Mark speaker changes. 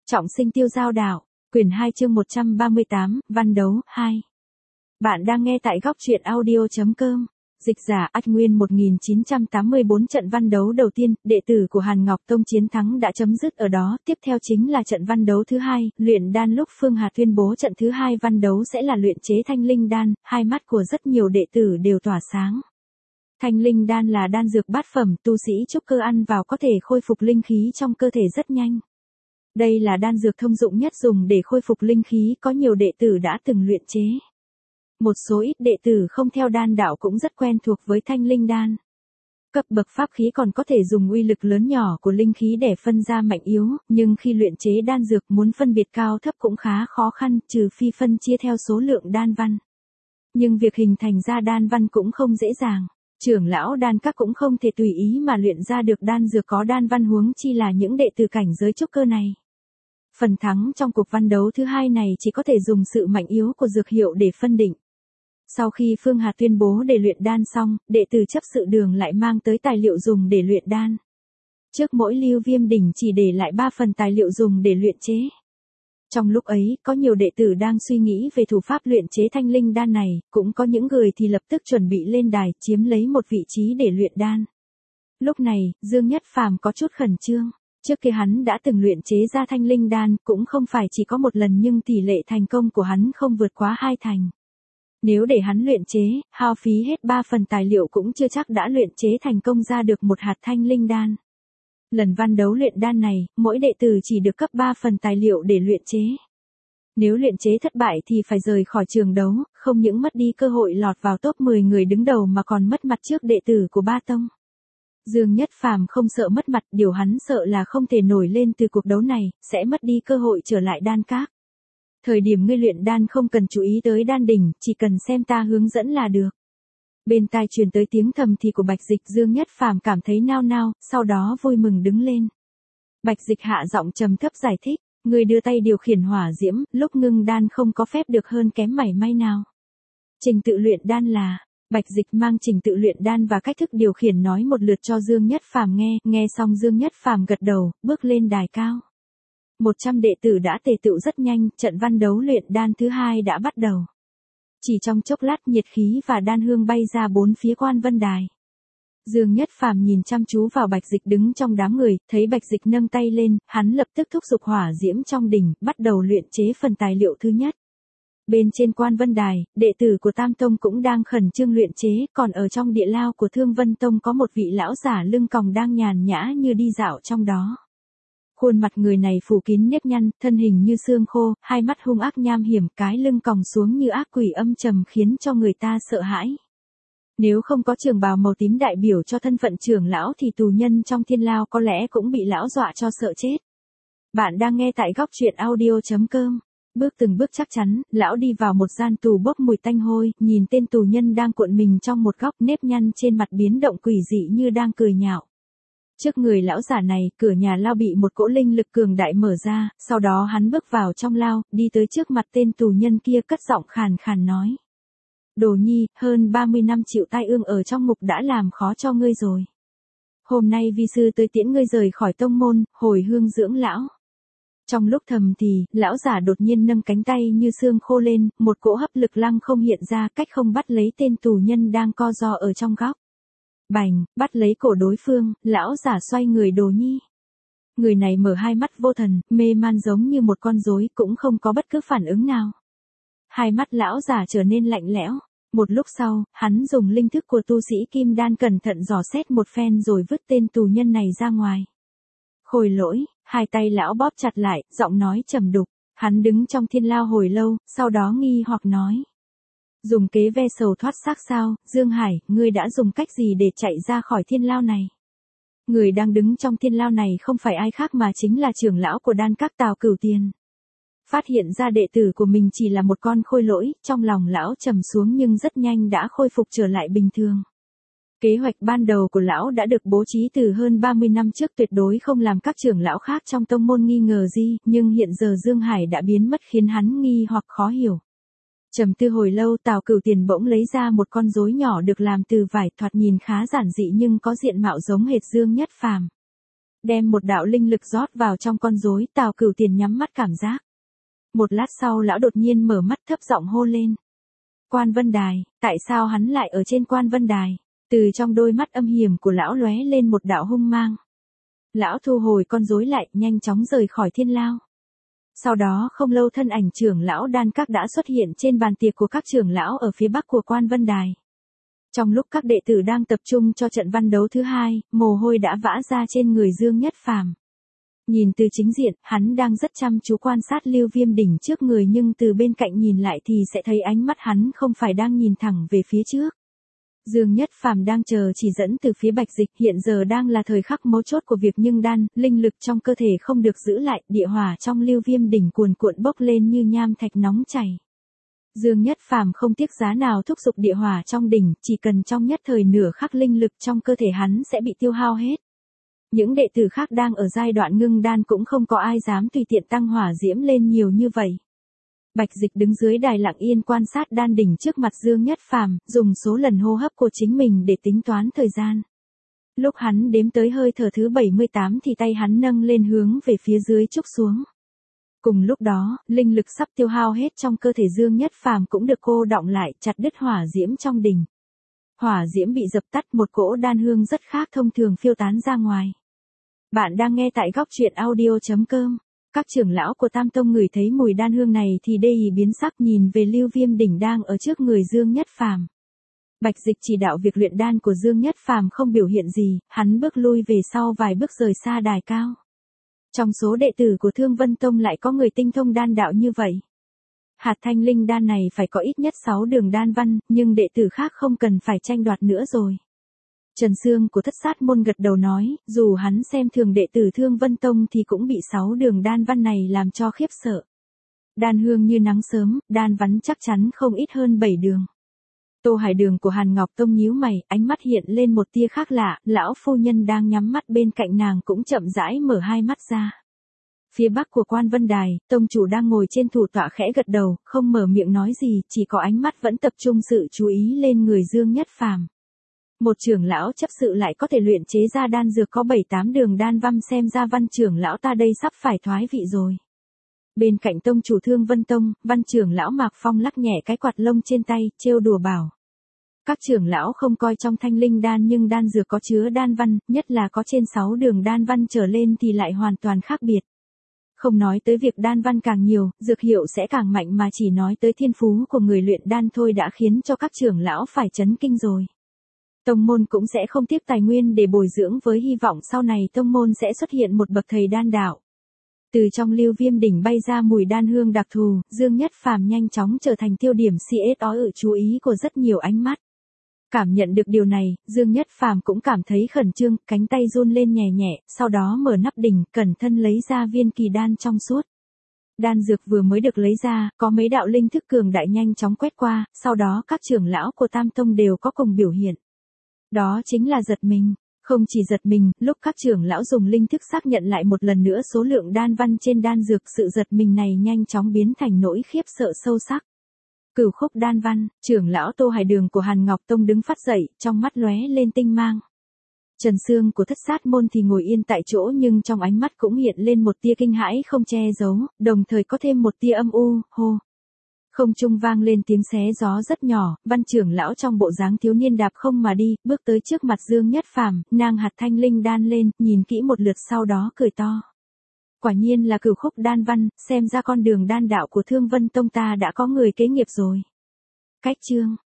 Speaker 1: Trọng sinh tiêu giao đạo, quyển 2 chương 138, văn đấu, 2. Bạn đang nghe tại góc truyện audio.com. Dịch giả Ách Nguyên 1984 trận văn đấu đầu tiên, đệ tử của Hàn Ngọc Tông chiến thắng đã chấm dứt ở đó, tiếp theo chính là trận văn đấu thứ hai, luyện đan lúc Phương Hà tuyên bố trận thứ hai văn đấu sẽ là luyện chế thanh linh đan, hai mắt của rất nhiều đệ tử đều tỏa sáng. Thanh linh đan là đan dược bát phẩm, tu sĩ trúc cơ ăn vào có thể khôi phục linh khí trong cơ thể rất nhanh. Đây là đan dược thông dụng nhất dùng để khôi phục linh khí, có nhiều đệ tử đã từng luyện chế. Một số ít đệ tử không theo đan đạo cũng rất quen thuộc với thanh linh đan. Cấp bậc pháp khí còn có thể dùng uy lực lớn nhỏ của linh khí để phân ra mạnh yếu, nhưng khi luyện chế đan dược muốn phân biệt cao thấp cũng khá khó khăn, trừ phi phân chia theo số lượng đan văn. Nhưng việc hình thành ra đan văn cũng không dễ dàng. Trưởng lão đan các cũng không thể tùy ý mà luyện ra được đan dược có đan văn, huống chi là những đệ tử cảnh giới trúc cơ này. Phần thắng trong cuộc văn đấu thứ hai này chỉ có thể dùng sự mạnh yếu của dược hiệu để phân định. Sau khi Phương Hà tuyên bố để luyện đan xong, đệ tử chấp sự đường lại mang tới tài liệu dùng để luyện đan. Trước mỗi lưu viêm đỉnh chỉ để lại 3 phần tài liệu dùng để luyện chế. Trong lúc ấy, có nhiều đệ tử đang suy nghĩ về thủ pháp luyện chế thanh linh đan này, cũng có những người thì lập tức chuẩn bị lên đài, chiếm lấy một vị trí để luyện đan. Lúc này, Dương Nhất Phàm có chút khẩn trương. Trước kia hắn đã từng luyện chế ra thanh linh đan, cũng không phải chỉ có một lần, nhưng tỷ lệ thành công của hắn không vượt quá 2 thành. Nếu để hắn luyện chế, hao phí hết 3 phần tài liệu cũng chưa chắc đã luyện chế thành công ra được một hạt thanh linh đan. Lần văn đấu luyện đan này, mỗi đệ tử chỉ được cấp 3 phần tài liệu để luyện chế. Nếu luyện chế thất bại thì phải rời khỏi trường đấu, không những mất đi cơ hội lọt vào top 10 người đứng đầu mà còn mất mặt trước đệ tử của ba tông. Dương Nhất Phàm không sợ mất mặt, điều hắn sợ là không thể nổi lên từ cuộc đấu này, sẽ mất đi cơ hội trở lại đan các. Thời điểm ngươi luyện đan không cần chú ý tới đan đỉnh, chỉ cần xem ta hướng dẫn là được. Bên tai truyền tới tiếng thầm thì của Bạch Dịch. Dương Nhất Phàm cảm thấy nao nao, sau đó vui mừng đứng lên. Bạch Dịch hạ giọng trầm thấp giải thích, ngươi đưa tay điều khiển hỏa diễm, lúc ngưng đan không có phép được hơn kém mảy may nào. Trình tự luyện đan là, Bạch Dịch mang trình tự luyện đan và cách thức điều khiển nói một lượt cho Dương Nhất Phàm nghe xong Dương Nhất Phàm gật đầu, bước lên đài cao. 100 đệ tử đã tề tựu rất nhanh, trận văn đấu luyện đan thứ hai đã bắt đầu. Chỉ trong chốc lát nhiệt khí và đan hương bay ra bốn phía quan vân đài. Dương Nhất Phàm nhìn chăm chú vào Bạch Dịch đứng trong đám người, thấy Bạch Dịch nâng tay lên, hắn lập tức thúc giục hỏa diễm trong đỉnh, bắt đầu luyện chế phần tài liệu thứ nhất. Bên trên quan vân đài, đệ tử của Tam Tông cũng đang khẩn trương luyện chế, còn ở trong địa lao của Thương Vân Tông có một vị lão giả lưng còng đang nhàn nhã như đi dạo trong đó. Khuôn mặt người này phủ kín nếp nhăn, thân hình như xương khô, hai mắt hung ác nham hiểm, cái lưng còng xuống như ác quỷ âm trầm khiến cho người ta sợ hãi. Nếu không có trường bào màu tím đại biểu cho thân phận trưởng lão thì tù nhân trong thiên lao có lẽ cũng bị lão dọa cho sợ chết. Bạn đang nghe tại góc truyện audio.com. Bước từng bước chắc chắn, lão đi vào một gian tù bốc mùi tanh hôi, nhìn tên tù nhân đang cuộn mình trong một góc, nếp nhăn trên mặt biến động quỷ dị như đang cười nhạo. Trước người lão giả này, cửa nhà lao bị một cỗ linh lực cường đại mở ra, sau đó hắn bước vào trong lao, đi tới trước mặt tên tù nhân kia, cất giọng khàn khàn nói. Đồ Nhi, hơn 30 năm chịu tai ương ở trong ngục đã làm khó cho ngươi rồi. Hôm nay vi sư tới tiễn ngươi rời khỏi tông môn, hồi hương dưỡng lão. Trong lúc thầm thì, lão giả đột nhiên nâng cánh tay như xương khô lên, một cỗ hấp lực lăng không hiện ra, cách không bắt lấy tên tù nhân đang co ro ở trong góc. Bành, bắt lấy cổ đối phương, lão giả xoay người. Đồ Nhi. Người này mở hai mắt vô thần, mê man giống như một con rối, cũng không có bất cứ phản ứng nào. Hai mắt lão giả trở nên lạnh lẽo. Một lúc sau, hắn dùng linh thức của tu sĩ kim đan cẩn thận dò xét một phen rồi vứt tên tù nhân này ra ngoài. Khôi lỗi, hai tay lão bóp chặt lại, giọng nói trầm đục. Hắn đứng trong thiên lao hồi lâu, sau đó nghi hoặc nói. Dùng kế ve sầu thoát xác sao, Dương Hải, ngươi đã dùng cách gì để chạy ra khỏi thiên lao này? Người đang đứng trong thiên lao này không phải ai khác mà chính là trưởng lão của đan các Tào Cửu Tiền. Phát hiện ra đệ tử của mình chỉ là một con khôi lỗi, trong lòng lão trầm xuống nhưng rất nhanh đã khôi phục trở lại bình thường. Kế hoạch ban đầu của lão đã được bố trí từ hơn 30 năm trước, tuyệt đối không làm các trưởng lão khác trong tông môn nghi ngờ gì, nhưng hiện giờ Dương Hải đã biến mất khiến hắn nghi hoặc khó hiểu. Trầm tư hồi lâu, Tào Cửu Tiền bỗng lấy ra một con rối nhỏ được làm từ vải, thoạt nhìn khá giản dị nhưng có diện mạo giống hệt Dương Nhất Phàm. Đem một đạo linh lực rót vào trong con rối, Tào Cửu Tiền nhắm mắt cảm giác. Một lát sau lão đột nhiên mở mắt thấp giọng hô lên. Quan Vân Đài, tại sao hắn lại ở trên Quan Vân Đài? Từ trong đôi mắt âm hiểm của lão lóe lên một đạo hung mang. Lão thu hồi con rối lại, nhanh chóng rời khỏi thiên lao. Sau đó không lâu thân ảnh trưởng lão đan các đã xuất hiện trên bàn tiệc của các trưởng lão ở phía bắc của Quan Vân Đài. Trong lúc các đệ tử đang tập trung cho trận văn đấu thứ hai, mồ hôi đã vã ra trên người Dương Nhất Phàm. Nhìn từ chính diện, hắn đang rất chăm chú quan sát Lưu Viêm đỉnh trước người, nhưng từ bên cạnh nhìn lại thì sẽ thấy ánh mắt hắn không phải đang nhìn thẳng về phía trước. Dương Nhất Phàm đang chờ chỉ dẫn từ phía Bạch Dịch, hiện giờ đang là thời khắc mấu chốt của việc nhưng đan, linh lực trong cơ thể không được giữ lại, địa hỏa trong Lưu Viêm đỉnh cuồn cuộn bốc lên như nham thạch nóng chảy. Dương Nhất Phàm không tiếc giá nào thúc giục địa hỏa trong đỉnh, chỉ cần trong nhất thời nửa khắc linh lực trong cơ thể hắn sẽ bị tiêu hao hết. Những đệ tử khác đang ở giai đoạn ngưng đan cũng không có ai dám tùy tiện tăng hỏa diễm lên nhiều như vậy. Bạch Dịch đứng dưới đài lặng yên quan sát đan đỉnh trước mặt Dương Nhất Phàm, dùng số lần hô hấp của chính mình để tính toán thời gian. Lúc hắn đếm tới hơi thở thứ 78 thì tay hắn nâng lên hướng về phía dưới trúc xuống. Cùng lúc đó, linh lực sắp tiêu hao hết trong cơ thể Dương Nhất Phàm cũng được cô đọng lại, chặt đứt hỏa diễm trong đỉnh. Hỏa diễm bị dập tắt, một cỗ đan hương rất khác thông thường phiêu tán ra ngoài. Bạn đang nghe tại góc truyện audio.com. Các trưởng lão của Tam Tông ngửi thấy mùi đan hương này thì đê ý biến sắc, nhìn về Lưu Viêm đỉnh đang ở trước người Dương Nhất Phàm. Bạch Dịch chỉ đạo việc luyện đan của Dương Nhất Phàm không biểu hiện gì, hắn bước lui về sau vài bước rời xa đài cao. Trong số đệ tử của Thương Vân Tông lại có người tinh thông đan đạo như vậy. Hạt thanh linh đan này phải có ít nhất 6 đường đan văn, nhưng đệ tử khác không cần phải tranh đoạt nữa rồi. Trần Sương của Thất Sát môn gật đầu nói, dù hắn xem thường đệ tử Thương Vân Tông thì cũng bị 6 đường đan văn này làm cho khiếp sợ. Đan hương như nắng sớm, đan văn chắc chắn không ít hơn 7 đường. Tô Hải Đường của Hàn Ngọc Tông nhíu mày, ánh mắt hiện lên một tia khác lạ, lão phu nhân đang nhắm mắt bên cạnh nàng cũng chậm rãi mở hai mắt ra. Phía bắc của Quan Vân Đài, tông chủ đang ngồi trên thủ tọa khẽ gật đầu, không mở miệng nói gì, chỉ có ánh mắt vẫn tập trung sự chú ý lên người Dương Nhất Phàm. Một trưởng lão chấp sự lại có thể luyện chế ra đan dược có 7-8 đường đan văn, xem ra Văn trưởng lão ta đây sắp phải thoái vị rồi. Bên cạnh tông chủ Thương Vân Tông, Văn trưởng lão Mạc Phong lắc nhẹ cái quạt lông trên tay, trêu đùa bảo. Các trưởng lão không coi trong thanh linh đan, nhưng đan dược có chứa đan văn, nhất là có trên 6 đường đan văn trở lên thì lại hoàn toàn khác biệt. Không nói tới việc đan văn càng nhiều, dược hiệu sẽ càng mạnh, mà chỉ nói tới thiên phú của người luyện đan thôi đã khiến cho các trưởng lão phải chấn kinh rồi. Tông môn cũng sẽ không tiếc tài nguyên để bồi dưỡng, với hy vọng sau này tông môn sẽ xuất hiện một bậc thầy đan đạo. Từ trong Lưu Viêm đỉnh bay ra mùi đan hương đặc thù, Dương Nhất Phàm nhanh chóng trở thành tiêu điểm CSO chú ý của rất nhiều ánh mắt. Cảm nhận được điều này, Dương Nhất Phàm cũng cảm thấy khẩn trương, cánh tay run lên nhẹ nhẹ, sau đó mở nắp đỉnh, cẩn thận lấy ra viên kỳ đan trong suốt. Đan dược vừa mới được lấy ra, có mấy đạo linh thức cường đại nhanh chóng quét qua, sau đó các trưởng lão của Tam Tông đều có cùng biểu hiện. Đó chính là giật mình. Không chỉ giật mình, lúc các trưởng lão dùng linh thức xác nhận lại một lần nữa số lượng đan văn trên đan dược, sự giật mình này nhanh chóng biến thành nỗi khiếp sợ sâu sắc. Cửu khúc đan văn, trưởng lão Tô Hải Đường của Hàn Ngọc Tông đứng phát dậy, trong mắt lóe lên tinh mang. Trần Sương của Thất Sát môn thì ngồi yên tại chỗ, nhưng trong ánh mắt cũng hiện lên một tia kinh hãi không che giấu, đồng thời có thêm một tia âm u, hô. Không trung vang lên tiếng xé gió rất nhỏ, Văn trưởng lão trong bộ dáng thiếu niên đạp không mà đi, bước tới trước mặt Dương Nhất Phàm, nang hạt thanh linh đan lên, nhìn kỹ một lượt sau đó cười to. Quả nhiên là cửu khúc đan văn, xem ra con đường đan đạo của Thương Vân Tông ta đã có người kế nghiệp rồi. Cách chương